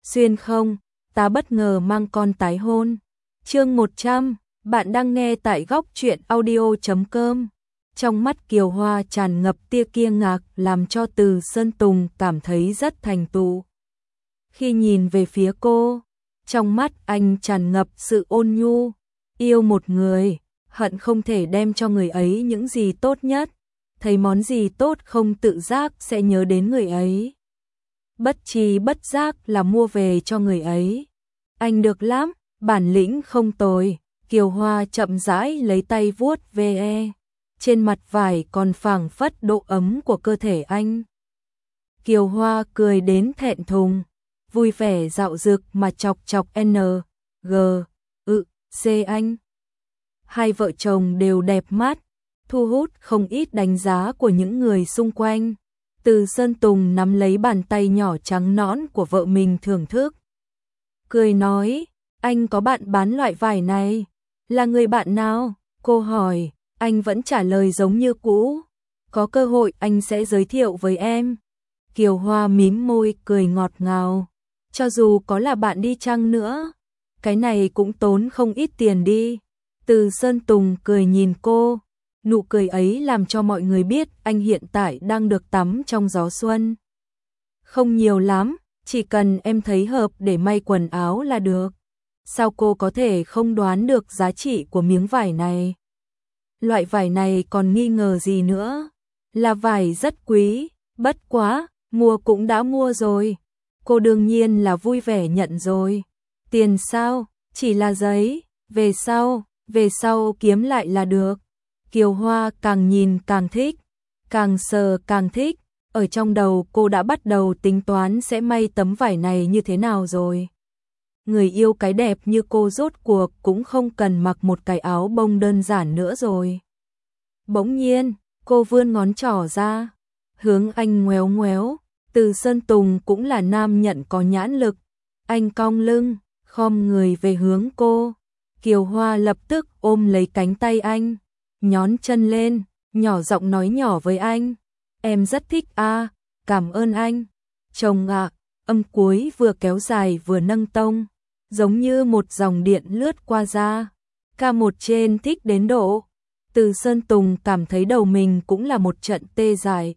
xuyên không, ta bất ngờ mang con tái hôn. Chương 100, bạn đang nghe tại góc truyện audio.com. Trong mắt Kiều Hoa tràn ngập tia kiêng ngạc làm cho Từ Sơn Tùng cảm thấy rất thành tựu. Khi nhìn về phía cô, trong mắt anh tràn ngập sự ôn nhu, yêu một người, hận không thể đem cho người ấy những gì tốt nhất, thấy món gì tốt không tự giác sẽ nhớ đến người ấy. Bất tri bất giác là mua về cho người ấy. Anh được lắm, bản lĩnh không tồi. Kiều Hoa chậm rãi lấy tay vuốt ve. Trên mặt vải còn phảng phất độ ấm của cơ thể anh. Kiều Hoa cười đến thẹn thùng, vui vẻ dạo dực mà chọc chọc C anh. Hai vợ chồng đều đẹp mắt, thu hút không ít đánh giá của những người xung quanh. Từ Sơn Tùng nắm lấy bàn tay nhỏ trắng nõn của vợ mình thưởng thức. Cười nói, anh có bạn bán loại vải này. Là người bạn nào? Cô hỏi, anh vẫn trả lời giống như cũ. Có cơ hội anh sẽ giới thiệu với em. Kiều Hoa mím môi cười ngọt ngào. Cho dù có là bạn đi chăng nữa, cái này cũng tốn không ít tiền đi. Từ Sơn Tùng cười nhìn cô. Nụ cười ấy làm cho mọi người biết anh hiện tại đang được tắm trong gió xuân. Không nhiều lắm, chỉ cần em thấy hợp để may quần áo là được. Sao cô có thể không đoán được giá trị của miếng vải này? Loại vải này còn nghi ngờ gì nữa? Là vải rất quý, bất quá, mua cũng đã mua rồi. Cô đương nhiên là vui vẻ nhận rồi. Tiền sao? Chỉ là giấy, về sau kiếm lại là được. Kiều Hoa càng nhìn càng thích, càng sờ càng thích. Ở trong đầu cô đã bắt đầu tính toán sẽ may tấm vải này như thế nào rồi. Người yêu cái đẹp như cô rốt cuộc cũng không cần mặc một cái áo bông đơn giản nữa rồi. Bỗng nhiên, cô vươn ngón trỏ ra, hướng anh ngoéo ngoéo. Từ Sơn Tùng cũng là nam nhận có nhãn lực. Anh cong lưng, khom người về hướng cô. Kiều Hoa lập tức ôm lấy cánh tay anh, nhón chân lên, nhỏ giọng nói nhỏ với anh. Em rất thích a, cảm ơn anh. Chồng ạ, âm cuối vừa kéo dài vừa nâng tông, giống như một dòng điện lướt qua da. Ca một trên thích đến độ. Từ Sơn Tùng cảm thấy đầu mình cũng là một trận tê dại.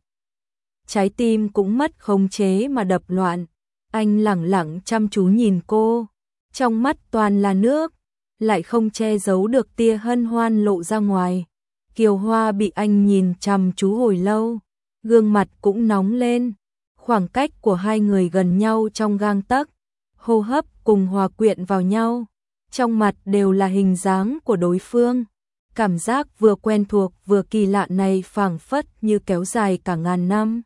Trái tim cũng mất khống chế mà đập loạn. Anh lẳng lặng chăm chú nhìn cô, trong mắt toàn là nước, lại không che giấu được tia hân hoan lộ ra ngoài. Kiều Hoa bị anh nhìn chăm chú hồi lâu, gương mặt cũng nóng lên. Khoảng cách của hai người gần nhau trong gang tấc, hô hấp cùng hòa quyện vào nhau, trong mặt đều là hình dáng của đối phương. Cảm giác vừa quen thuộc vừa kỳ lạ này phảng phất như kéo dài cả ngàn năm.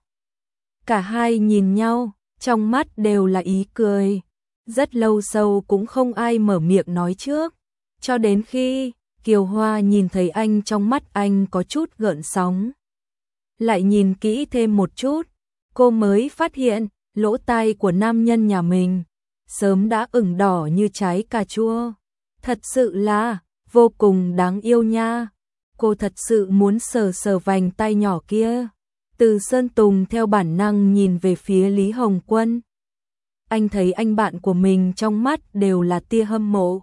Cả hai nhìn nhau, trong mắt đều là ý cười. Rất lâu sau cũng không ai mở miệng nói trước, cho đến khi Kiều Hoa nhìn thấy anh trong mắt anh có chút gợn sóng. Lại nhìn kỹ thêm một chút, cô mới phát hiện lỗ tai của nam nhân nhà mình sớm đã ửng đỏ như trái cà chua. Thật sự là vô cùng đáng yêu nha. Cô thật sự muốn sờ sờ vành tay nhỏ kia. Từ Sơn Tùng theo bản năng nhìn về phía Lý Hồng Quân. Anh thấy anh bạn của mình trong mắt đều là tia hâm mộ.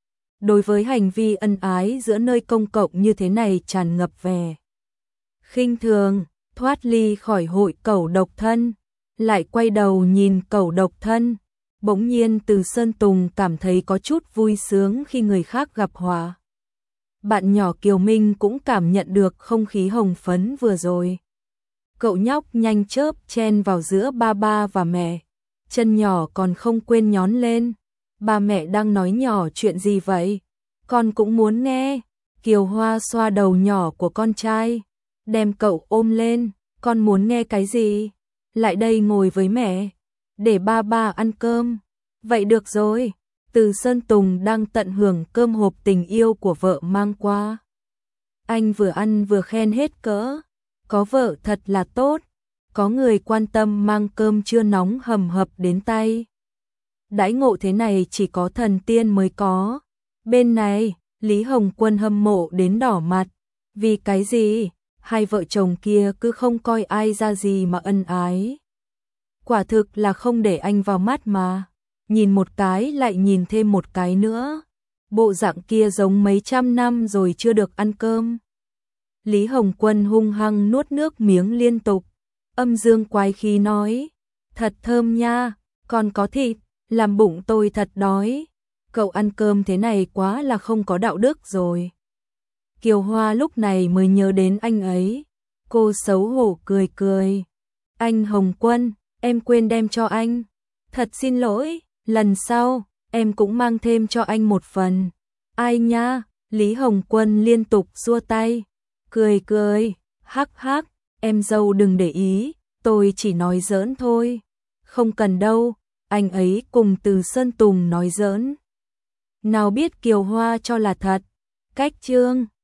Đối với hành vi ân ái giữa nơi công cộng như thế này tràn ngập vẻ khinh thường. Thoát ly khỏi hội cẩu độc thân, lại quay đầu nhìn cẩu độc thân. Bỗng nhiên Từ Sơn Tùng cảm thấy có chút vui sướng khi người khác gặp họa. Bạn nhỏ Kiều Minh cũng cảm nhận được không khí hồng phấn vừa rồi. Cậu nhóc nhanh chớp chen vào giữa ba ba và mẹ, chân nhỏ còn không quên nhón lên. Ba mẹ đang nói nhỏ chuyện gì vậy? Con cũng muốn nghe. Kiều Hoa xoa đầu nhỏ của con trai, đem cậu ôm lên. Con muốn nghe cái gì? Lại đây ngồi với mẹ, để ba ba ăn cơm. Vậy được rồi. Từ Sơn Tùng đang tận hưởng cơm hộp tình yêu của vợ mang qua. Anh vừa ăn vừa khen hết cỡ. Có vợ thật là tốt, có người quan tâm mang cơm trưa nóng hầm hập đến tay. Đãi ngộ thế này chỉ có thần tiên mới có. Bên này, Lý Hồng Quân hâm mộ đến đỏ mặt. Vì cái gì? Hai vợ chồng kia cứ không coi ai ra gì mà ân ái. Quả thực là không để anh vào mắt mà. nhìn một cái lại nhìn thêm một cái nữa. Bộ dạng kia giống mấy trăm năm rồi chưa được ăn cơm. Lý Hồng Quân hung hăng nuốt nước miếng liên tục, âm dương quái khí nói, thật thơm nha, còn có thịt, làm bụng tôi thật đói. Cậu ăn cơm thế này quá là không có đạo đức rồi. Kiều Hoa lúc này mới nhớ đến anh ấy, cô xấu hổ cười cười. Anh Hồng Quân, em quên đem cho anh. Thật xin lỗi, lần sau, em cũng mang thêm cho anh một phần. Ai nha, Lý Hồng Quân liên tục xua tay, cười cười, hắc hắc, em dâu đừng để ý, tôi chỉ nói giỡn thôi. Không cần đâu, anh ấy cùng Từ Sơn Tùng nói giỡn. Nào biết Kiều Hoa cho là thật. Cách chương